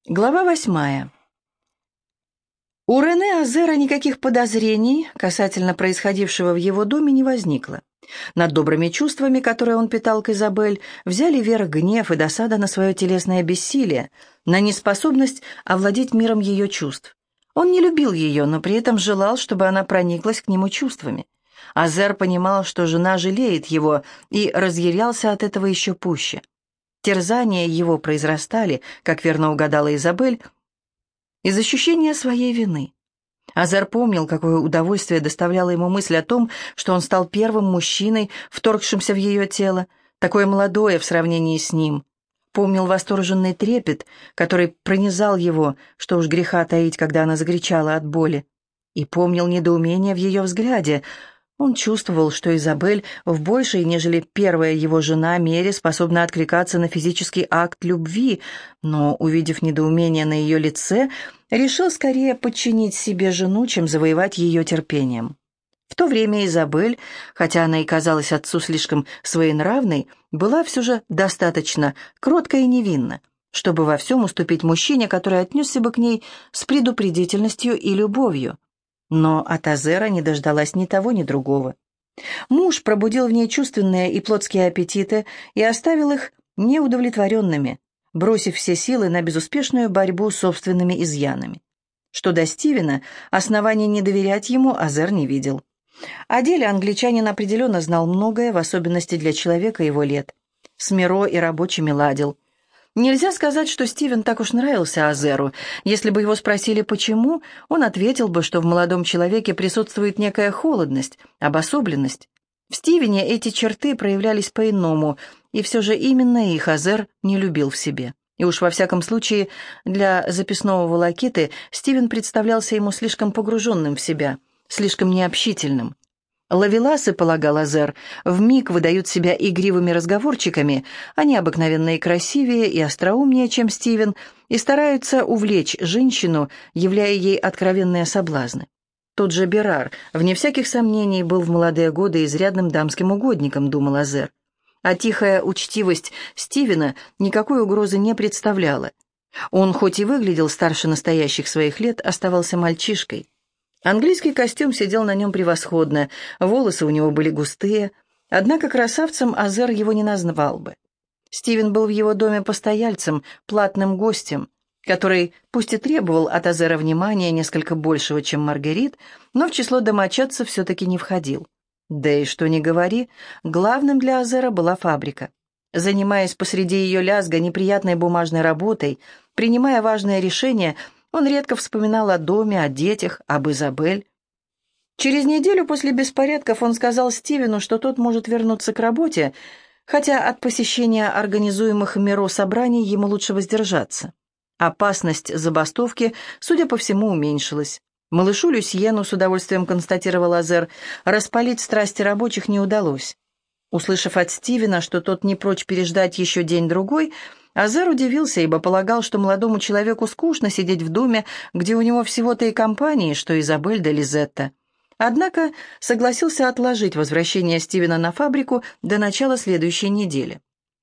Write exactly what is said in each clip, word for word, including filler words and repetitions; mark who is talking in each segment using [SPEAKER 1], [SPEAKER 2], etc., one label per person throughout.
[SPEAKER 1] Глава восьмая. У Рене Азера никаких подозрений касательно происходившего в его доме не возникло. Над добрыми чувствами, которые он питал к Изабель, взяли верх гнев и досада на свое телесное бессилие, на неспособность овладеть миром ее чувств. Он не любил ее, но при этом желал, чтобы она прониклась к нему чувствами. Азер понимал, что жена жалеет его, и разъярялся от этого еще пуще. Терзания его произрастали, как верно угадала Изабель, из ощущения своей вины. Азер помнил, какое удовольствие доставляла ему мысль о том, что он стал первым мужчиной, вторгшимся в ее тело, такое молодое в сравнении с ним. Помнил восторженный трепет, который пронизал его, что уж греха таить, когда она закричала от боли. И помнил недоумение в ее взгляде. Он чувствовал, что Изабель в большей, нежели первая его жена, мере способна откликаться на физический акт любви, но, увидев недоумение на ее лице, решил скорее подчинить себе жену, чем завоевать ее терпением. В то время Изабель, хотя она и казалась отцу слишком своенравной, была все же достаточно кротка и невинна, чтобы во всем уступить мужчине, который отнесся бы к ней с предупредительностью и любовью. Но от Азера не дождалась ни того, ни другого. Муж пробудил в ней чувственные и плотские аппетиты и оставил их неудовлетворенными, бросив все силы на безуспешную борьбу с собственными изъянами. Что до Стивена, оснований не доверять ему Азер не видел. О деле англичанин определенно знал многое, в особенности для человека его лет. С Миро и рабочими ладил. Нельзя сказать, что Стивен так уж нравился Азеру. Если бы его спросили, почему, он ответил бы, что в молодом человеке присутствует некая холодность, обособленность. В Стивене эти черты проявлялись по-иному, и все же именно их Азер не любил в себе. И уж во всяком случае для записного волокиты Стивен представлялся ему слишком погруженным в себя, слишком необщительным. Ловеласы, полагал Азер, вмиг выдают себя игривыми разговорчиками, они обыкновенно и красивее, и остроумнее, чем Стивен, и стараются увлечь женщину, являя ей откровенные соблазны. Тот же Берар, вне всяких сомнений, был в молодые годы изрядным дамским угодником, думал Азер. А тихая учтивость Стивена никакой угрозы не представляла. Он, хоть и выглядел старше настоящих своих лет, оставался мальчишкой. Английский костюм сидел на нем превосходно, волосы у него были густые, однако красавцем Азер его не назвал бы. Стивен был в его доме постояльцем, платным гостем, который, пусть и требовал от Азера внимания несколько большего, чем Маргарит, но в число домочадцев все-таки не входил. Да и что ни говори, главным для Азера была фабрика. Занимаясь посреди ее лязга неприятной бумажной работой, принимая важные решения, он редко вспоминал о доме, о детях, об Изабель. Через неделю после беспорядков он сказал Стивену, что тот может вернуться к работе, хотя от посещения организуемых Миро собраний ему лучше воздержаться. Опасность забастовки, судя по всему, уменьшилась. Малышу Люсьену, с удовольствием констатировал Азер, распалить страсти рабочих не удалось. Услышав от Стивена, что тот не прочь переждать еще день-другой, Азер удивился, ибо полагал, что молодому человеку скучно сидеть в доме, где у него всего-то и компании, что Изабель да Лизетта. Однако согласился отложить возвращение Стивена на фабрику до начала следующей недели.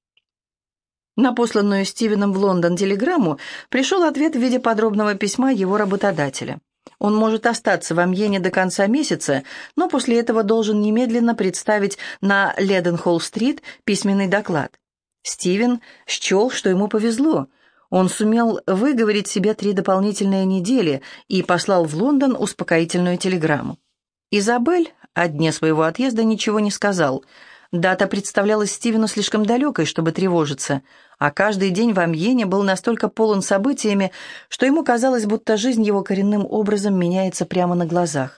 [SPEAKER 1] На посланную Стивеном в Лондон телеграмму пришел ответ в виде подробного письма его работодателя. Он может остаться в Амьене до конца месяца, но после этого должен немедленно представить на Леденхолл-стрит письменный доклад. Стивен счел, что ему повезло. Он сумел выговорить себе три дополнительные недели и послал в Лондон успокоительную телеграмму. Изабель о дне своего отъезда ничего не сказал. Дата представлялась Стивену слишком далекой, чтобы тревожиться, а каждый день в Амьене был настолько полон событиями, что ему казалось, будто жизнь его коренным образом меняется прямо на глазах.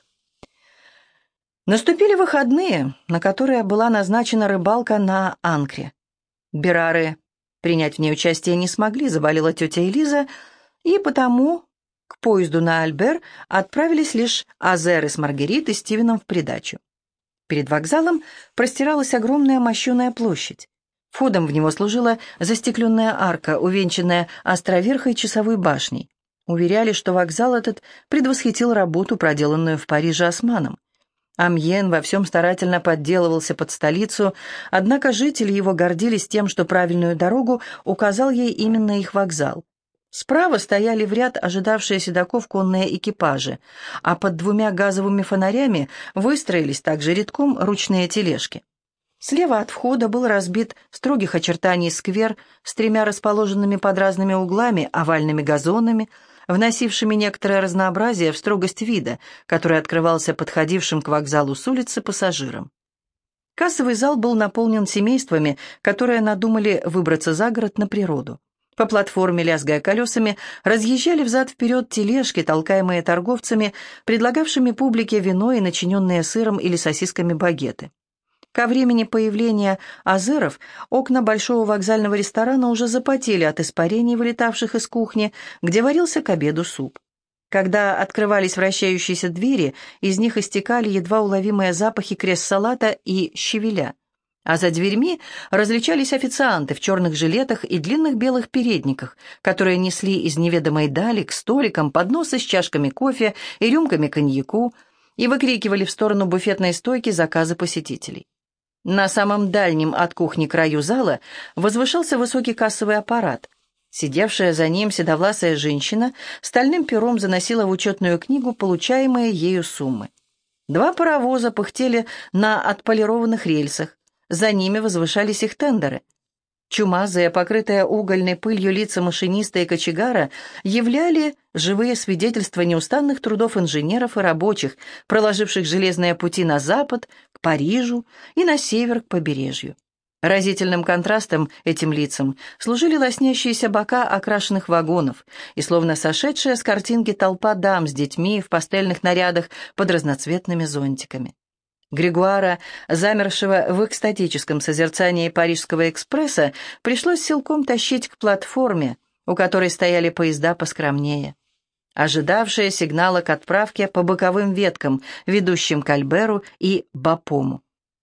[SPEAKER 1] Наступили выходные, на которые была назначена рыбалка на Анкре. Берары принять в ней участие не смогли, заболела тетя Элиза, и потому к поезду на Альбер отправились лишь Азер с Маргарит и Стивеном в придачу. Перед вокзалом простиралась огромная мощеная площадь. Входом в него служила застекленная арка, увенчанная островерхой часовой башней. Уверяли, что вокзал этот предвосхитил работу, проделанную в Париже Османом. Амьен во всем старательно подделывался под столицу, однако жители его гордились тем, что правильную дорогу указал ей именно их вокзал. Справа стояли в ряд ожидавшие седоков конные экипажи, а под двумя газовыми фонарями выстроились также редком ручные тележки. Слева от входа был разбит строгих очертаний сквер с тремя расположенными под разными углами овальными газонами, вносившими некоторое разнообразие в строгость вида, который открывался подходившим к вокзалу с улицы пассажирам. Кассовый зал был наполнен семействами, которые надумали выбраться за город на природу. По платформе, лязгая колесами, разъезжали взад-вперед тележки, толкаемые торговцами, предлагавшими публике вино и начиненные сыром или сосисками багеты. Ко времени появления азеров окна большого вокзального ресторана уже запотели от испарений, вылетавших из кухни, где варился к обеду суп. Когда открывались вращающиеся двери, из них истекали едва уловимые запахи крес-салата и щавеля. А за дверьми различались официанты в черных жилетах и длинных белых передниках, которые несли из неведомой дали к столикам подносы с чашками кофе и рюмками коньяку и выкрикивали в сторону буфетной стойки заказы посетителей. На самом дальнем от кухни краю зала возвышался высокий кассовый аппарат. Сидевшая за ним седовласая женщина стальным пером заносила в учетную книгу получаемые ею суммы. Два паровоза пыхтели на отполированных рельсах. За ними возвышались их тендеры. Чумазые, покрытые угольной пылью лица машиниста и кочегара являли живые свидетельства неустанных трудов инженеров и рабочих, проложивших железные пути на запад, к Парижу и на север, к побережью. Разительным контрастом этим лицам служили лоснящиеся бока окрашенных вагонов и словно сошедшая с картинки толпа дам с детьми в пастельных нарядах под разноцветными зонтиками. Григуара, замершего в экстатическом созерцании Парижского экспресса, пришлось силком тащить к платформе, у которой стояли поезда поскромнее, ожидавшие сигнала к отправке по боковым веткам, ведущим к Альберу и Бапому.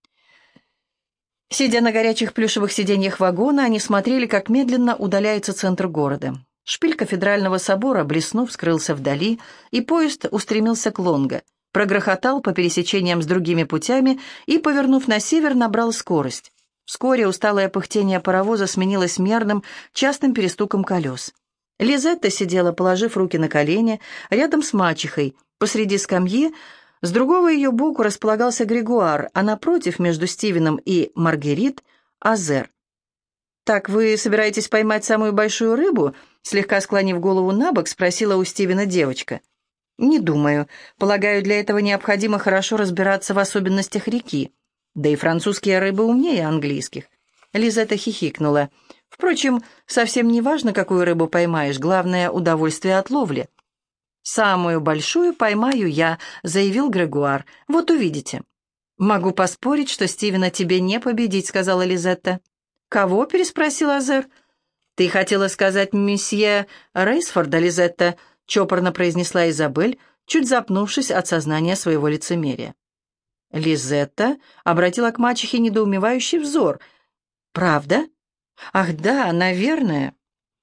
[SPEAKER 1] Сидя на горячих плюшевых сиденьях вагона, они смотрели, как медленно удаляется центр города. Шпиль кафедрального собора, блеснув, скрылся вдали, и поезд устремился к Лонго, прогрохотал по пересечениям с другими путями и, повернув на север, набрал скорость. Вскоре усталое пыхтение паровоза сменилось мерным, частым перестуком колес. Лизетта сидела, положив руки на колени, рядом с мачехой, посреди скамьи. С другого ее боку располагался Григуар, а напротив, между Стивеном и Маргерит, Азер. «Так вы собираетесь поймать самую большую рыбу?» Слегка склонив голову на бок, спросила у Стивена девочка. «Не думаю. Полагаю, для этого необходимо хорошо разбираться в особенностях реки. Да и французские рыбы умнее английских». Лизетта хихикнула. «Впрочем, совсем не важно, какую рыбу поймаешь, главное — удовольствие от ловли». «Самую большую поймаю я», — заявил Грегуар. «Вот увидите». «Могу поспорить, что Стивена тебе не победить», — сказала Лизетта. «Кого?» — переспросил Азер. «Ты хотела сказать месье Рейсфорда, Лизетта», — чопорно произнесла Изабель, чуть запнувшись от сознания своего лицемерия. Лизетта обратила к мачехе недоумевающий взор. «Правда? Ах да, наверное».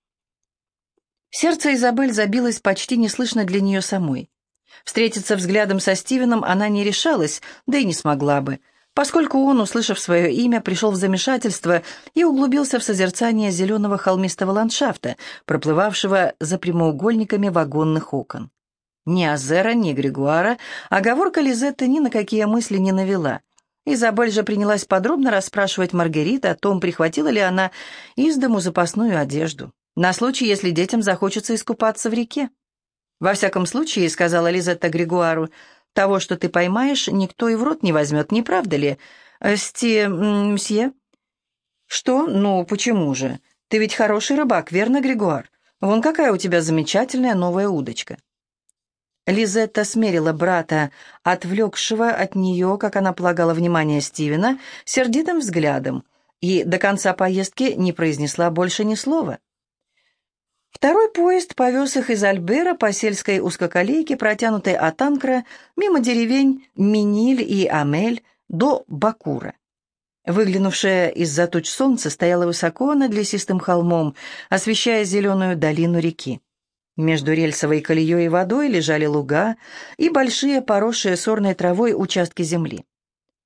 [SPEAKER 1] Сердце Изабель забилось почти неслышно для нее самой. Встретиться взглядом со Стивеном она не решалась, да и не смогла бы, поскольку он, услышав свое имя, пришел в замешательство и углубился в созерцание зеленого холмистого ландшафта, проплывавшего за прямоугольниками вагонных окон. Ни Азера, ни Григуара оговорка Лизетты ни на какие мысли не навела. Изабель же принялась подробно расспрашивать Маргерит о том, прихватила ли она из дому запасную одежду, на случай, если детям захочется искупаться в реке. «Во всяком случае, — сказала Лизетта Григуару, — того, что ты поймаешь, никто и в рот не возьмет, не правда ли, сти... мсье?» «Что? Ну, почему же? Ты ведь хороший рыбак, верно, Григуар? Вон какая у тебя замечательная новая удочка». Лизетта смерила брата, отвлекшего от нее, как она полагала, внимание Стивена, сердитым взглядом, и до конца поездки не произнесла больше ни слова. Второй поезд повез их из Альбера по сельской узкоколейке, протянутой от Анкра, мимо деревень Миниль и Амель, до Бакура. Выглянувшее из-за туч солнце стояло высоко над лесистым холмом, освещая зеленую долину реки. Между рельсовой колеей и водой лежали луга и большие, поросшие сорной травой участки земли.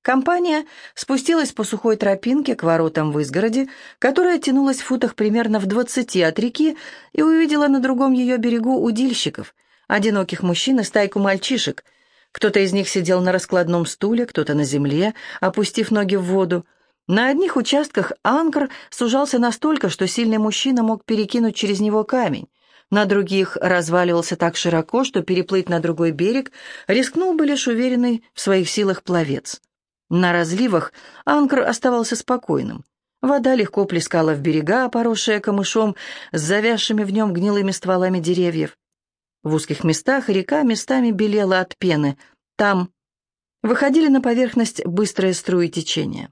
[SPEAKER 1] Компания спустилась по сухой тропинке к воротам в изгороди, которая тянулась в футах примерно в двадцати от реки, и увидела на другом ее берегу удильщиков, одиноких мужчин и стайку мальчишек. Кто-то из них сидел на раскладном стуле, кто-то на земле, опустив ноги в воду. На одних участках анкр сужался настолько, что сильный мужчина мог перекинуть через него камень. На других разваливался так широко, что переплыть на другой берег рискнул бы лишь уверенный в своих силах пловец. На разливах анкр оставался спокойным. Вода легко плескала в берега, поросшие камышом, с завязшими в нем гнилыми стволами деревьев. В узких местах река местами белела от пены. Там выходили на поверхность быстрые струи течения.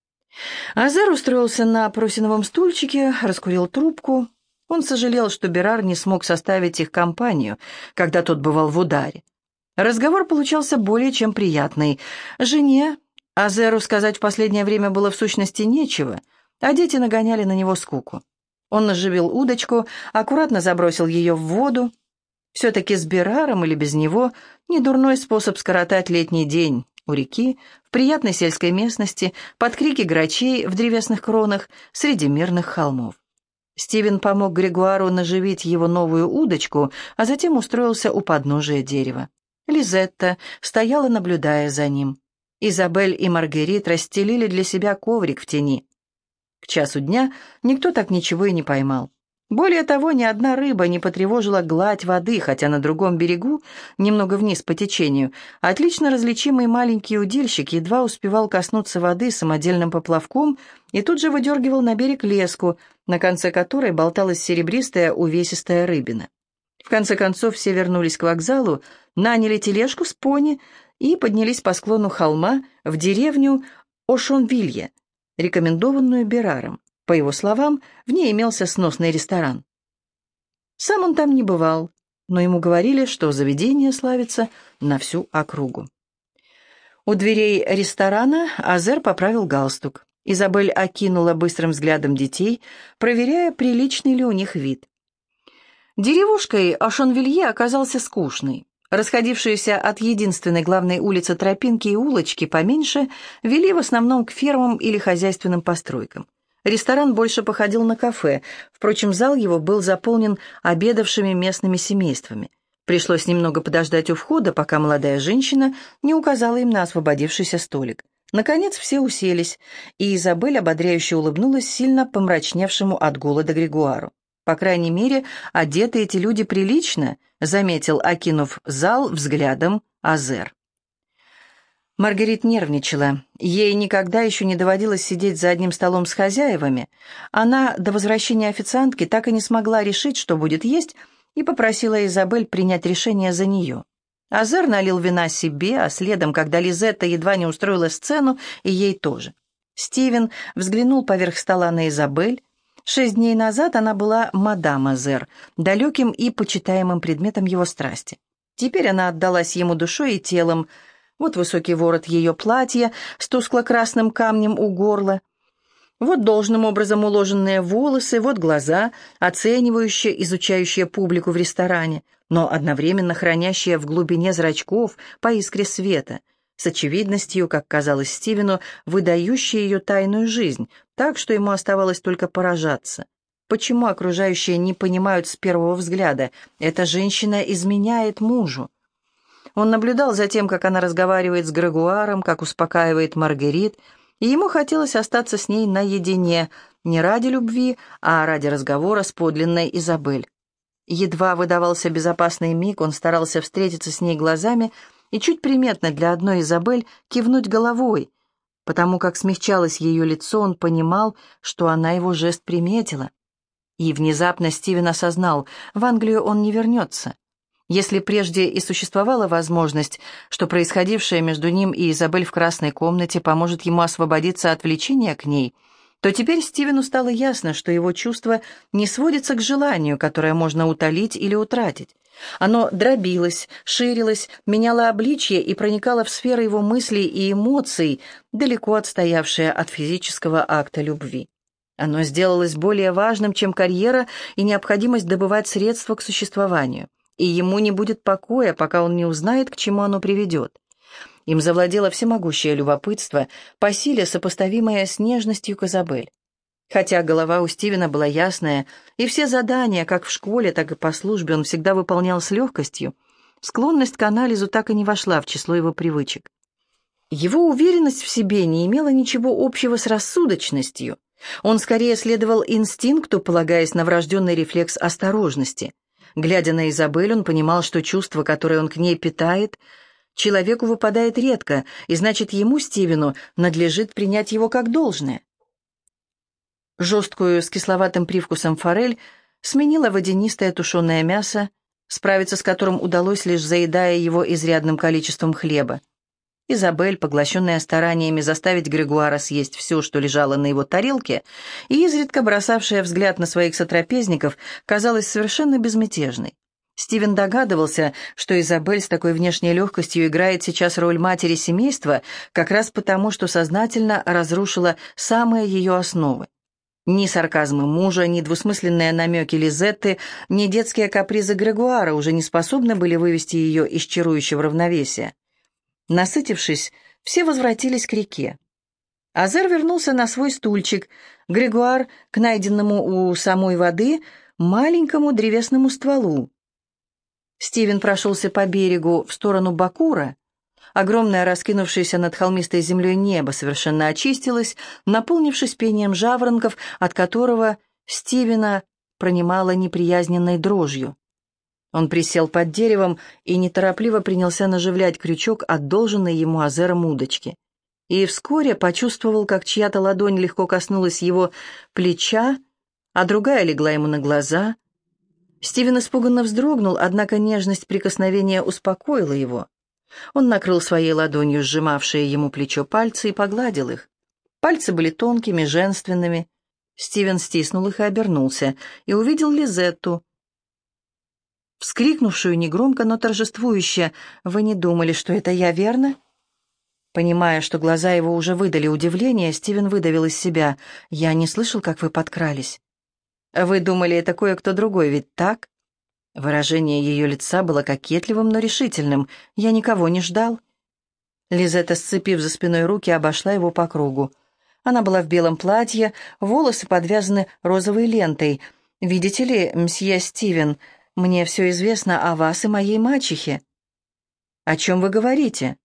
[SPEAKER 1] Азер устроился на просиновом стульчике, раскурил трубку. Он сожалел, что Берар не смог составить их компанию, когда тот бывал в ударе. Разговор получался более чем приятный. Жене Азеру сказать в последнее время было в сущности нечего, а дети нагоняли на него скуку. Он наживил удочку, аккуратно забросил ее в воду. Все-таки с Бераром или без него недурной способ скоротать летний день у реки, в приятной сельской местности, под крики грачей в древесных кронах, среди мирных холмов. Стивен помог Грегуару наживить его новую удочку, а затем устроился у подножия дерева. Лизетта стояла, наблюдая за ним. Изабель и Маргерит расстелили для себя коврик в тени. К часу дня никто так ничего и не поймал. Более того, ни одна рыба не потревожила гладь воды, хотя на другом берегу, немного вниз по течению, отлично различимый маленький удильщик едва успевал коснуться воды самодельным поплавком и тут же выдергивал на берег леску, на конце которой болталась серебристая увесистая рыбина. В конце концов все вернулись к вокзалу, наняли тележку с пони и поднялись по склону холма в деревню Ошонвилье, рекомендованную Бераром. По его словам, в ней имелся сносный ресторан. Сам он там не бывал, но ему говорили, что заведение славится на всю округу. У дверей ресторана Азер поправил галстук. Изабель окинула быстрым взглядом детей, проверяя, приличный ли у них вид. Деревушкой Ошонвилье оказался скучный. Расходившиеся от единственной главной улицы тропинки и улочки поменьше вели в основном к фермам или хозяйственным постройкам. Ресторан больше походил на кафе, впрочем, зал его был заполнен обедавшими местными семействами. Пришлось немного подождать у входа, пока молодая женщина не указала им на освободившийся столик. Наконец все уселись, и Изабель ободряюще улыбнулась сильно помрачневшему от голода Грегуару. «По крайней мере, одеты эти люди прилично», — заметил, окинув зал взглядом, Азер. Маргарит нервничала. Ей никогда еще не доводилось сидеть за одним столом с хозяевами. Она до возвращения официантки так и не смогла решить, что будет есть, и попросила Изабель принять решение за нее. Азер налил вина себе, а следом, когда Лизетта едва не устроила сцену, и ей тоже. Стивен взглянул поверх стола на Изабель. Шесть дней назад она была мадам Азер, далеким и почитаемым предметом его страсти. Теперь она отдалась ему душой и телом. Вот высокий ворот ее платья с тускло-красным камнем у горла, вот должным образом уложенные волосы, вот глаза, оценивающие, изучающие публику в ресторане, но одновременно хранящие в глубине зрачков по искре света, с очевидностью, как казалось Стивену, выдающие ее тайную жизнь, так что ему оставалось только поражаться. Почему окружающие не понимают с первого взгляда? Эта женщина изменяет мужу. Он наблюдал за тем, как она разговаривает с Грегуаром, как успокаивает Маргерит, и ему хотелось остаться с ней наедине, не ради любви, а ради разговора с подлинной Изабель. Едва выдавался безопасный миг, он старался встретиться с ней глазами и чуть приметно для одной Изабель кивнуть головой. Потому как смягчалось ее лицо, он понимал, что она его жест приметила. И внезапно Стивен осознал, в Англию он не вернется. Если прежде и существовала возможность, что происходившее между ним и Изабель в красной комнате поможет ему освободиться от влечения к ней, то теперь Стивену стало ясно, что его чувство не сводится к желанию, которое можно утолить или утратить. Оно дробилось, ширилось, меняло обличье и проникало в сферы его мыслей и эмоций, далеко отстоявшие от физического акта любви. Оно сделалось более важным, чем карьера и необходимость добывать средства к существованию, и ему не будет покоя, пока он не узнает, к чему оно приведет. Им завладело всемогущее любопытство, по силе сопоставимое с нежностью к Изабель. Хотя голова у Стивена была ясная, и все задания, как в школе, так и по службе, он всегда выполнял с легкостью, склонность к анализу так и не вошла в число его привычек. Его уверенность в себе не имела ничего общего с рассудочностью. Он скорее следовал инстинкту, полагаясь на врожденный рефлекс осторожности. Глядя на Изабель, он понимал, что чувство, которое он к ней питает, человеку выпадает редко, и значит, ему, Стивену, надлежит принять его как должное. Жесткую с кисловатым привкусом форель сменила водянистое тушеное мясо, справиться с которым удалось лишь заедая его изрядным количеством хлеба. Изабель, поглощенная стараниями заставить Грегуара съесть все, что лежало на его тарелке, и изредка бросавшая взгляд на своих сотрапезников, казалась совершенно безмятежной. Стивен догадывался, что Изабель с такой внешней легкостью играет сейчас роль матери семейства, как раз потому, что сознательно разрушила самые ее основы. Ни сарказмы мужа, ни двусмысленные намеки Лизетты, ни детские капризы Грегуара уже не способны были вывести ее из чарующего равновесия. Насытившись, все возвратились к реке. Азер вернулся на свой стульчик, Грегуар к найденному у самой воды маленькому древесному стволу. Стивен прошелся по берегу в сторону Бакура. Огромное, раскинувшееся над холмистой землей небо совершенно очистилось, наполнившись пением жаворонков, от которого Стивена пронимало неприязненной дрожью. Он присел под деревом и неторопливо принялся наживлять крючок, одолженный ему Азером удочки. И вскоре почувствовал, как чья-то ладонь легко коснулась его плеча, а другая легла ему на глаза. Стивен испуганно вздрогнул, однако нежность прикосновения успокоила его. Он накрыл своей ладонью сжимавшие ему плечо пальцы и погладил их. Пальцы были тонкими, женственными. Стивен стиснул их и обернулся, и увидел Лизетту, вскрикнувшую негромко, но торжествующе: «Вы не думали, что это я, верно?» Понимая, что глаза его уже выдали удивление, Стивен выдавил из себя: «Я не слышал, как вы подкрались». «Вы думали, это кое-кто другой, ведь так?» Выражение ее лица было кокетливым, но решительным. «Я никого не ждал». Лизетта, сцепив за спиной руки, обошла его по кругу. Она была в белом платье, волосы подвязаны розовой лентой. «Видите ли, мсье Стивен, мне все известно о вас и моей мачехе». «О чем вы говорите?»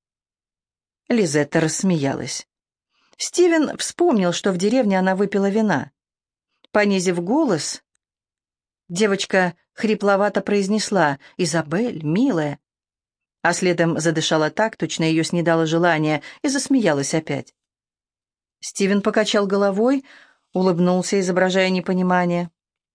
[SPEAKER 1] Лизетта рассмеялась. Стивен вспомнил, что в деревне она выпила вина. Понизив голос, девочка хрипловато произнесла: «Изабель, милая», а следом задышала так, точно ее снедало желание, и засмеялась опять. Стивен покачал головой, улыбнулся, изображая непонимание.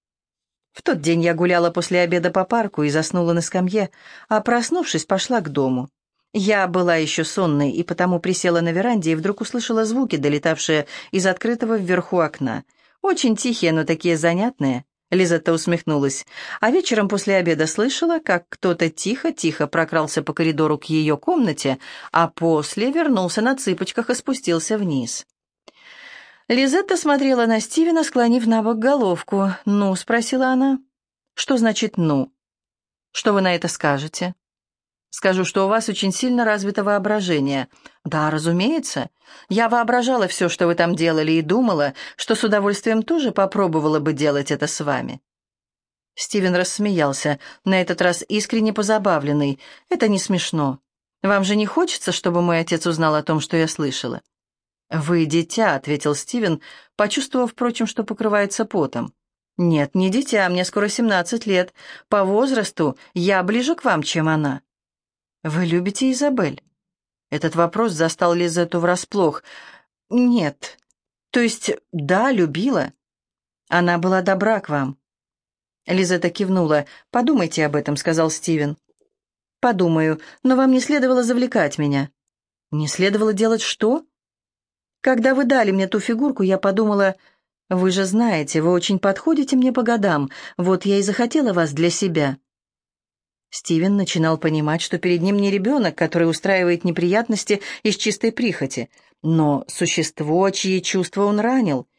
[SPEAKER 1] «В тот день я гуляла после обеда по парку и заснула на скамье, а, проснувшись, пошла к дому. Я была еще сонной, и потому присела на веранде и вдруг услышала звуки, долетавшие из открытого вверху окна. Очень тихие, но такие занятные». Лизетта усмехнулась. А вечером после обеда слышала, как кто-то тихо-тихо прокрался по коридору к ее комнате, а после вернулся на цыпочках и спустился вниз. Лизетта смотрела на Стивена, склонив на бок головку. «Ну?» — спросила она. «Что значит «ну»? Что вы на это скажете?» «Скажу, что у вас очень сильно развито воображение». «Да, разумеется. Я воображала все, что вы там делали, и думала, что с удовольствием тоже попробовала бы делать это с вами». Стивен рассмеялся, на этот раз искренне позабавленный. «Это не смешно. Вам же не хочется, чтобы мой отец узнал о том, что я слышала?» «Вы дитя», — ответил Стивен, почувствовав, впрочем, что покрывается потом. «Нет, не дитя, мне скоро семнадцать лет. По возрасту я ближе к вам, чем она». «Вы любите Изабель?» Этот вопрос застал Лизетту врасплох. «Нет. То есть, да, любила. Она была добра к вам». Лизетта кивнула. «Подумайте об этом», — сказал Стивен. «Подумаю, но вам не следовало завлекать меня». «Не следовало делать что?» «Когда вы дали мне ту фигурку, я подумала, вы же знаете, вы очень подходите мне по годам, вот я и захотела вас для себя». Стивен начинал понимать, что перед ним не ребенок, который устраивает неприятности из чистой прихоти, но существо, чьи чувства он ранил.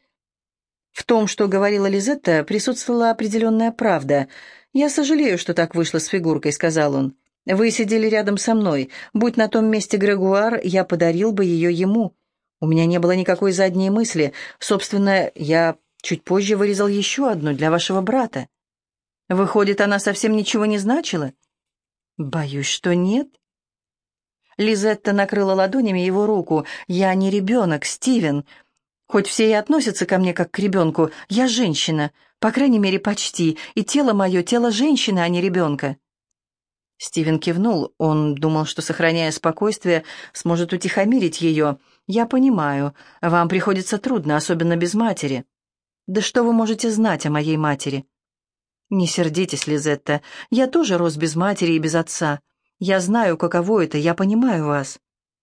[SPEAKER 1] В том, что говорила Лизетта, присутствовала определенная правда. «Я сожалею, что так вышло с фигуркой», — сказал он. Вы сидели рядом со мной. Будь на том месте Грегуар, я подарил бы ее ему. У меня не было никакой задней мысли. Собственно, я чуть позже вырезал еще одну для вашего брата. Выходит, она совсем ничего не значила? Боюсь, что нет. Лизетта накрыла ладонями его руку. «Я не ребенок, Стивен. Хоть все и относятся ко мне как к ребенку, я женщина, по крайней мере, почти, и тело мое — тело женщины, а не ребенка». Стивен кивнул. Он думал, что, сохраняя спокойствие, сможет утихомирить ее. «Я понимаю, вам приходится трудно, особенно без матери». «Да что вы можете знать о моей матери?» «Не сердитесь, Лизетта, я тоже рос без матери и без отца. Я знаю, каково это, я понимаю вас».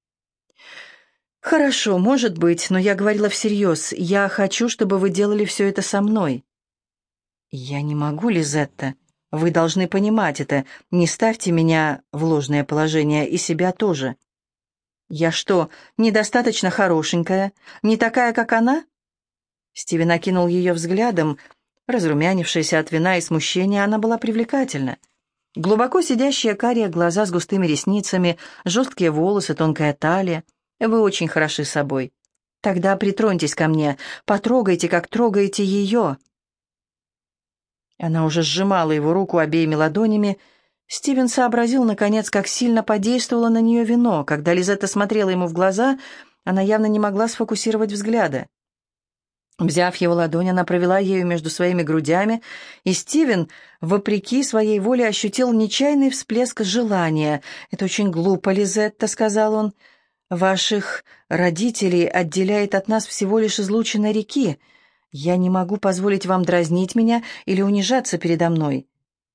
[SPEAKER 1] «Хорошо, может быть, но я говорила всерьез. Я хочу, чтобы вы делали все это со мной». «Я не могу, Лизетта. Вы должны понимать это. Не ставьте меня в ложное положение, и себя тоже». «Я что, недостаточно хорошенькая? Не такая, как она?» Стивен окинул ее взглядом. Разрумянившаяся от вина и смущения, она была привлекательна. Глубоко сидящие карие глаза с густыми ресницами, жесткие волосы, тонкая талия. Вы очень хороши собой. Тогда притроньтесь ко мне, потрогайте, как трогаете ее. Она уже сжимала его руку обеими ладонями. Стивен сообразил, наконец, как сильно подействовало на нее вино. Когда Лизетта смотрела ему в глаза, она явно не могла сфокусировать взгляда. Взяв его ладонь, она провела ею между своими грудями, и Стивен, вопреки своей воле, ощутил нечаянный всплеск желания. «Это очень глупо, Лизетта», — сказал он. «Ваших родителей отделяет от нас всего лишь излучина реки. Я не могу позволить вам дразнить меня или унижаться передо мной.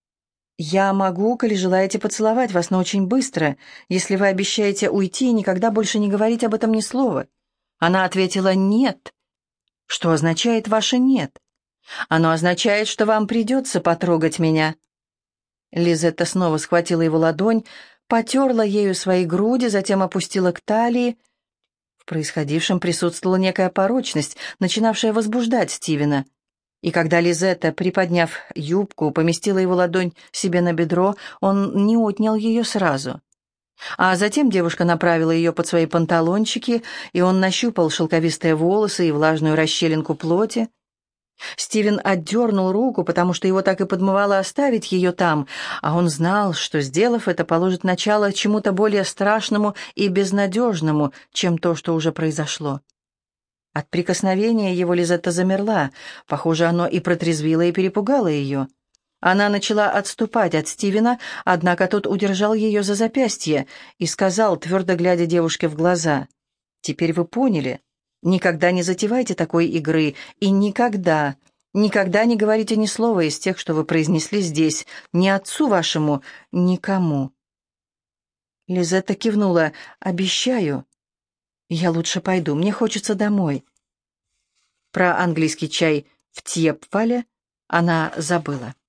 [SPEAKER 1] Я могу, коли желаете, поцеловать вас, но очень быстро, если вы обещаете уйти и никогда больше не говорить об этом ни слова». Она ответила «нет». «Что означает ваше «нет»?» «Оно означает, что вам придется потрогать меня». Лизетта снова схватила его ладонь, потерла ею свои груди, затем опустила к талии. В происходившем присутствовала некая порочность, начинавшая возбуждать Стивена. И когда Лизетта, приподняв юбку, поместила его ладонь себе на бедро, он не отнял ее сразу. А затем девушка направила ее под свои панталончики, и он нащупал шелковистые волосы и влажную расщелинку плоти. Стивен отдернул руку, потому что его так и подмывало оставить ее там, а он знал, что, сделав это, положит начало чему-то более страшному и безнадежному, чем то, что уже произошло. От прикосновения его Лизетта замерла. Похоже, оно и протрезвило, и перепугало ее. Она начала отступать от Стивена, однако тот удержал ее за запястье и сказал, твердо глядя девушке в глаза, «Теперь вы поняли? Никогда не затевайте такой игры, и никогда, никогда не говорите ни слова из тех, что вы произнесли здесь, ни отцу вашему, никому». Лизетта кивнула, «Обещаю. Я лучше пойду, мне хочется домой». Про английский чай в Тьепфале она забыла.